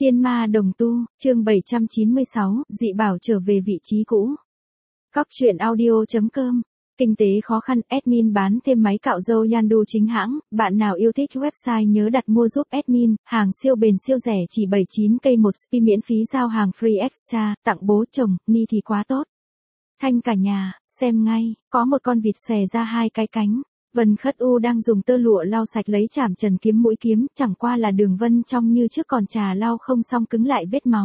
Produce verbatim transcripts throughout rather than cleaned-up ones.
Tiên ma đồng tu, chương bảy trăm chín mươi sáu, dị bảo trở về vị trí cũ. Cóc truyện audio chấm com. Kinh tế khó khăn, admin bán thêm máy cạo râu Yandu chính hãng, bạn nào yêu thích website nhớ đặt mua giúp admin, hàng siêu bền siêu rẻ chỉ bảy mươi chín k một spi miễn phí giao hàng free extra, tặng bố chồng, ni thì quá tốt. Thanh cả nhà, xem ngay, có một con vịt xòe ra hai cái cánh. Vân Khất U đang dùng tơ lụa lau sạch lấy chảm trần kiếm mũi kiếm, chẳng qua là đường vân trong như trước còn trà lau không xong cứng lại vết máu.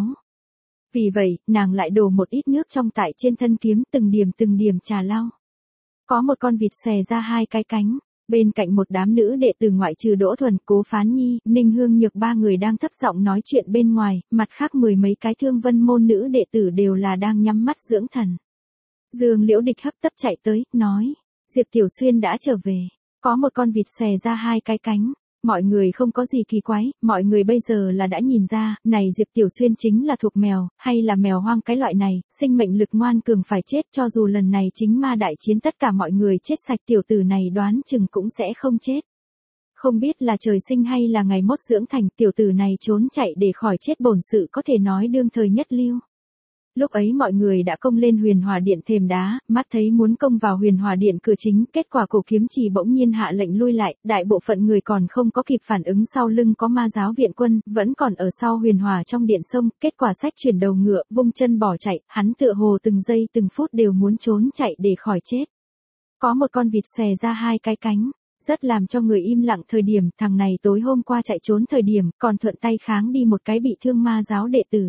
Vì vậy, nàng lại đổ một ít nước trong tại trên thân kiếm từng điểm từng điểm trà lau. Có một con vịt xòe ra hai cái cánh, bên cạnh một đám nữ đệ tử ngoại trừ Đỗ Thuần, Cố Phán Nhi, Ninh Hương Nhược ba người đang thấp giọng nói chuyện bên ngoài, mặt khác mười mấy cái Thương Vân môn nữ đệ tử đều là đang nhắm mắt dưỡng thần. Dương Liễu Địch hấp tấp chạy tới, nói. Diệp Tiểu Xuyên đã trở về, có một con vịt xòe ra hai cái cánh, mọi người không có gì kỳ quái, mọi người bây giờ là đã nhìn ra, này Diệp Tiểu Xuyên chính là thuộc mèo, hay là mèo hoang cái loại này, sinh mệnh lực ngoan cường phải chết cho dù lần này chính ma đại chiến tất cả mọi người chết sạch tiểu tử này đoán chừng cũng sẽ không chết. Không biết là trời sinh hay là ngày mốt dưỡng thành tiểu tử này trốn chạy để khỏi chết bổn sự có thể nói đương thời nhất lưu. Lúc ấy mọi người đã công lên huyền hòa điện thềm đá, mắt thấy muốn công vào huyền hòa điện cửa chính, kết quả cổ kiếm trì bỗng nhiên hạ lệnh lui lại, đại bộ phận người còn không có kịp phản ứng sau lưng có ma giáo viện quân, vẫn còn ở sau huyền hòa trong điện sông, kết quả sách chuyển đầu ngựa, vung chân bỏ chạy, hắn tựa hồ từng giây từng phút đều muốn trốn chạy để khỏi chết. Có một con vịt xòe ra hai cái cánh, rất làm cho người im lặng thời điểm thằng này tối hôm qua chạy trốn thời điểm, còn thuận tay kháng đi một cái bị thương ma giáo đệ tử.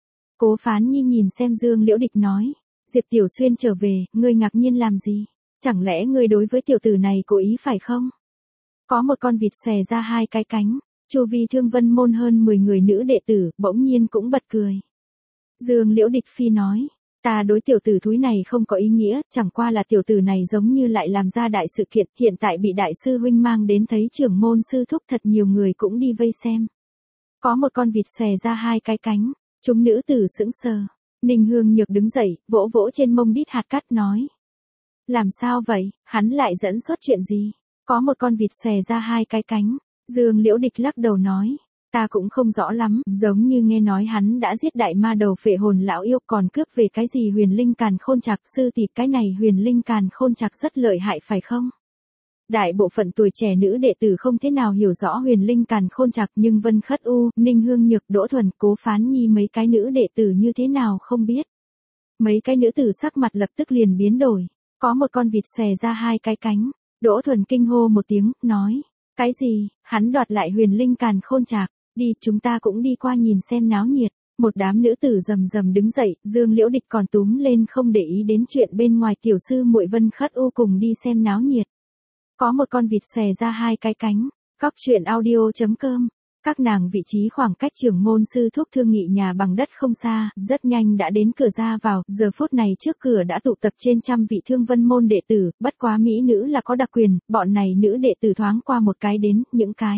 Cố Phán Nhi nhìn xem Dương Liễu Địch nói, Diệp Tiểu Xuyên trở về, ngươi ngạc nhiên làm gì? Chẳng lẽ ngươi đối với tiểu tử này cố ý phải không? Có một con vịt xòe ra hai cái cánh, chu vi Thương Vân môn hơn mười người nữ đệ tử, bỗng nhiên cũng bật cười. Dương Liễu Địch phi nói, ta đối tiểu tử thúi này không có ý nghĩa, chẳng qua là tiểu tử này giống như lại làm ra đại sự kiện, hiện tại bị đại sư huynh mang đến thấy trưởng môn sư thúc thật nhiều người cũng đi vây xem. Có một con vịt xòe ra hai cái cánh. Chúng nữ tử sững sờ, Ninh Hương Nhược đứng dậy, vỗ vỗ trên mông đít hạt cát nói. Làm sao vậy, hắn lại dẫn xuất chuyện gì? Có một con vịt xòe ra hai cái cánh, Dương Liễu Địch lắc đầu nói. Ta cũng không rõ lắm, giống như nghe nói hắn đã giết đại ma đầu phệ hồn lão yêu còn cướp về cái gì huyền linh càn khôn trạc sư tỷ cái này huyền linh càn khôn trạc rất lợi hại phải không? Đại bộ phận tuổi trẻ nữ đệ tử không thế nào hiểu rõ huyền linh càn khôn trạc nhưng Vân Khất U, Ninh Hương Nhược, Đỗ Thuần, Cố Phán Nhi mấy cái nữ đệ tử như thế nào không biết. Mấy cái nữ tử sắc mặt lập tức liền biến đổi, có một con vịt xòe ra hai cái cánh, Đỗ Thuần kinh hô một tiếng, nói, cái gì, hắn đoạt lại huyền linh càn khôn trạc, đi chúng ta cũng đi qua nhìn xem náo nhiệt. Một đám nữ tử rầm rầm đứng dậy, Dương Liễu Địch còn túm lên không để ý đến chuyện bên ngoài tiểu sư muội Vân Khất U cùng đi xem náo nhiệt. Có một con vịt xòe ra hai cái cánh, cóc truyện audio chấm com. Các nàng vị trí khoảng cách trưởng môn sư thúc thương nghị nhà bằng đất không xa, rất nhanh đã đến cửa ra vào, giờ phút này trước cửa đã tụ tập trên trăm vị Thương Vân môn đệ tử, bất quá mỹ nữ là có đặc quyền, bọn này nữ đệ tử thoáng qua một cái đến, những cái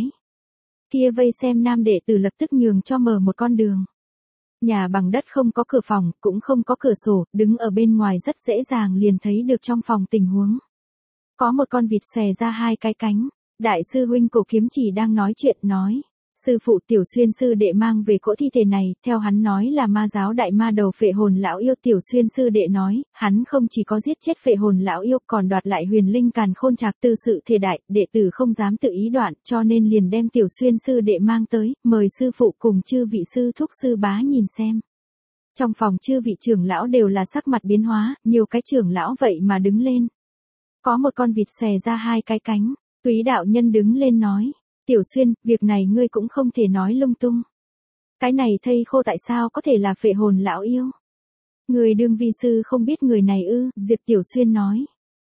kia vây xem nam đệ tử lập tức nhường cho mở một con đường. Nhà bằng đất không có cửa phòng, cũng không có cửa sổ, đứng ở bên ngoài rất dễ dàng liền thấy được trong phòng tình huống. Có một con vịt xòe ra hai cái cánh, đại sư huynh Cổ Kiếm Chỉ đang nói chuyện nói, sư phụ Tiểu Xuyên sư đệ mang về cỗ thi thể này, theo hắn nói là ma giáo đại ma đầu phệ hồn lão yêu. Tiểu Xuyên sư đệ nói, hắn không chỉ có giết chết phệ hồn lão yêu còn đoạt lại huyền linh càn khôn trạc tư sự thể đại, đệ tử không dám tự ý đoạn, cho nên liền đem Tiểu Xuyên sư đệ mang tới, mời sư phụ cùng chư vị sư thúc sư bá nhìn xem. Trong phòng chư vị trưởng lão đều là sắc mặt biến hóa, nhiều cái trưởng lão vậy mà đứng lên. Có một con vịt xòe ra hai cái cánh, Túy đạo nhân đứng lên nói, Tiểu Xuyên, việc này ngươi cũng không thể nói lung tung. Cái này thây khô tại sao có thể là phệ hồn lão yêu? Người đương vi sư không biết người này ư? Diệp Tiểu Xuyên nói.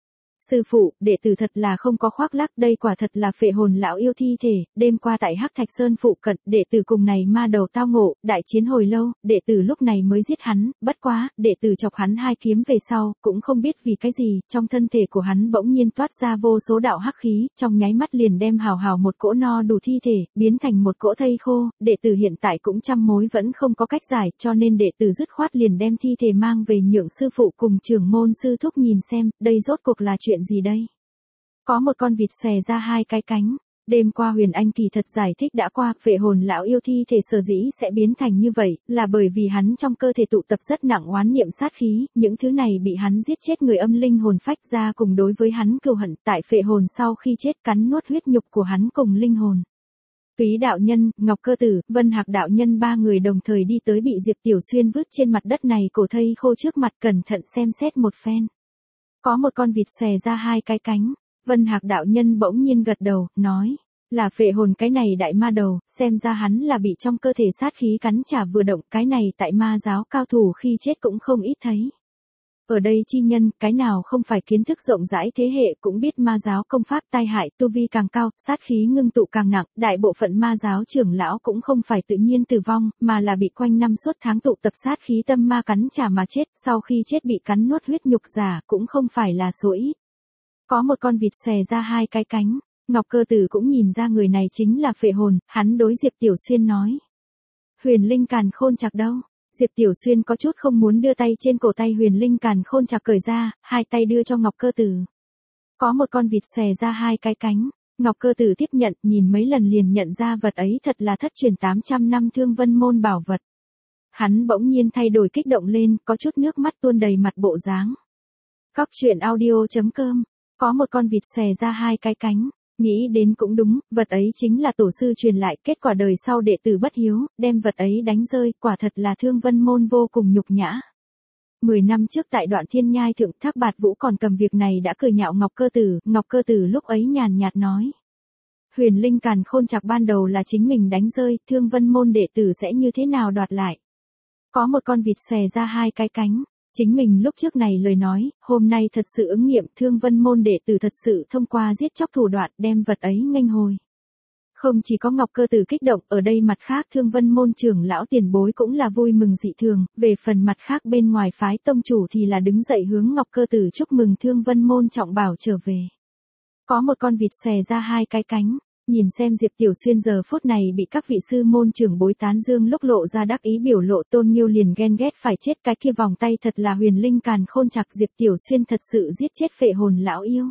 Sư phụ, đệ tử thật là không có khoác lác, đây quả thật là phệ hồn lão yêu thi thể, đêm qua tại Hắc Thạch Sơn phụ cận, đệ tử cùng này ma đầu tao ngộ, đại chiến hồi lâu, đệ tử lúc này mới giết hắn, bất quá, đệ tử chọc hắn hai kiếm về sau, cũng không biết vì cái gì, trong thân thể của hắn bỗng nhiên toát ra vô số đạo hắc khí, trong nháy mắt liền đem hào hào một cỗ no đủ thi thể, biến thành một cỗ thây khô, đệ tử hiện tại cũng trăm mối vẫn không có cách giải, cho nên đệ tử dứt khoát liền đem thi thể mang về nhượng sư phụ cùng trưởng môn sư thúc nhìn xem, đây rốt cuộc là chuyện gì đây? Có một con vịt xòe ra hai cái cánh, Đêm qua Huyền Anh kỳ thật giải thích đã qua, phệ hồn lão yêu thi thể sở dĩ sẽ biến thành như vậy, là bởi vì hắn trong cơ thể tụ tập rất nặng oán niệm sát khí, những thứ này bị hắn giết chết người âm linh hồn phách ra cùng đối với hắn cừu hận, tại phệ hồn sau khi chết cắn nuốt huyết nhục của hắn cùng linh hồn. Túy đạo nhân, Ngọc Cơ Tử, Vân Hạc đạo nhân ba người đồng thời đi tới bị Diệp Tiểu Xuyên vứt trên mặt đất này cổ thây khô trước mặt cẩn thận xem xét một phen. Có một con vịt xòe ra hai cái cánh. Vân Hạc đạo nhân bỗng nhiên gật đầu, nói, là phệ hồn cái này đại ma đầu, xem ra hắn là bị trong cơ thể sát khí cắn trả vừa động, cái này tại ma giáo cao thủ khi chết cũng không ít thấy. Ở đây chi nhân, cái nào không phải kiến thức rộng rãi thế hệ cũng biết ma giáo công pháp tai hại, tu vi càng cao, sát khí ngưng tụ càng nặng, đại bộ phận ma giáo trưởng lão cũng không phải tự nhiên tử vong, mà là bị quanh năm suốt tháng tụ tập sát khí tâm ma cắn trả mà chết, sau khi chết bị cắn nuốt huyết nhục giả cũng không phải là số ít. Có một con vịt xòe ra hai cái cánh, Ngọc Cơ Tử cũng nhìn ra người này chính là phệ hồn, hắn đối Diệp Tiểu Xuyên nói. Huyền Linh Càn Khôn Trạc đâu? Diệp Tiểu Xuyên có chút không muốn đưa tay trên cổ tay Huyền Linh Càn Khôn Trạc cởi ra, hai tay đưa cho Ngọc Cơ Tử. Có một con vịt xòe ra hai cái cánh, Ngọc Cơ Tử tiếp nhận, nhìn mấy lần liền nhận ra vật ấy thật là thất truyền tám trăm năm Thương Vân môn bảo vật. Hắn bỗng nhiên thay đổi kích động lên, có chút nước mắt tuôn đầy mặt bộ dáng. Cóc truyện audio chấm com. Có một con vịt xòe ra hai cái cánh, nghĩ đến cũng đúng, vật ấy chính là tổ sư truyền lại, kết quả đời sau đệ tử bất hiếu, đem vật ấy đánh rơi, quả thật là Thương Vân môn vô cùng nhục nhã. Mười năm trước tại Đoạn Thiên Nhai thượng, Thác Bạt Vũ còn cầm việc này đã cười nhạo Ngọc Cơ Tử, Ngọc Cơ Tử lúc ấy nhàn nhạt nói. Huyền Linh Càn Khôn Trạc ban đầu là chính mình đánh rơi, Thương Vân môn đệ tử sẽ như thế nào đoạt lại. Có một con vịt xòe ra hai cái cánh. Chính mình lúc trước này lời nói, hôm nay thật sự ứng nghiệm, Thương Vân môn đệ tử thật sự thông qua giết chóc thủ đoạn đem vật ấy nghênh hồi. Không chỉ có Ngọc Cơ Tử kích động, ở đây mặt khác Thương Vân môn trưởng lão tiền bối cũng là vui mừng dị thường, về phần mặt khác bên ngoài phái tông chủ thì là đứng dậy hướng Ngọc Cơ Tử chúc mừng Thương Vân môn trọng bảo trở về. Có một con vịt xòe ra hai cái cánh. Nhìn xem Diệp Tiểu Xuyên giờ phút này bị các vị sư môn trưởng bối tán dương lúc lộ ra đắc ý biểu lộ, Tôn Nghiêu liền ghen ghét phải chết, cái kia vòng tay thật là Huyền Linh Càn Khôn Trạc, Diệp Tiểu Xuyên thật sự giết chết phệ hồn lão yêu.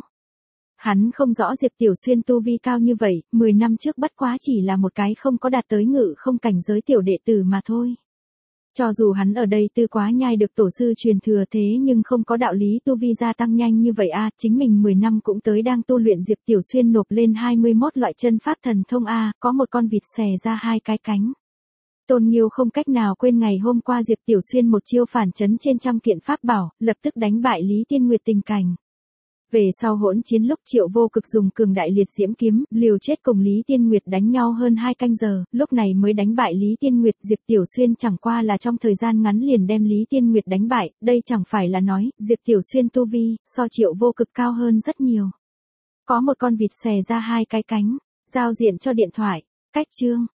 Hắn không rõ Diệp Tiểu Xuyên tu vi cao như vậy, mười năm trước bất quá chỉ là một cái không có đạt tới ngự không cảnh giới tiểu đệ tử mà thôi. Cho dù hắn ở đây tư quá nhai được tổ sư truyền thừa thế nhưng không có đạo lý tu vi gia tăng nhanh như vậy a, chính mình mười năm cũng tới đang tu luyện. Diệp Tiểu Xuyên nộp lên hai mươi mốt loại chân pháp thần thông a, có một con vịt xòe ra hai cái cánh. Tôn Nghiêu không cách nào quên ngày hôm qua Diệp Tiểu Xuyên một chiêu phản chấn trên trăm kiện pháp bảo, lập tức đánh bại Lý Tiên Nguyệt tình cảnh. Về sau hỗn chiến lúc Triệu Vô Cực dùng cường đại liệt diễm kiếm, liều chết cùng Lý Tiên Nguyệt đánh nhau hơn hai canh giờ, lúc này mới đánh bại Lý Tiên Nguyệt. Diệp Tiểu Xuyên chẳng qua là trong thời gian ngắn liền đem Lý Tiên Nguyệt đánh bại, đây chẳng phải là nói, Diệp Tiểu Xuyên tu vi, so Triệu Vô Cực cao hơn rất nhiều. Có một con vịt xòe ra hai cái cánh, giao diện cho điện thoại, cách chương.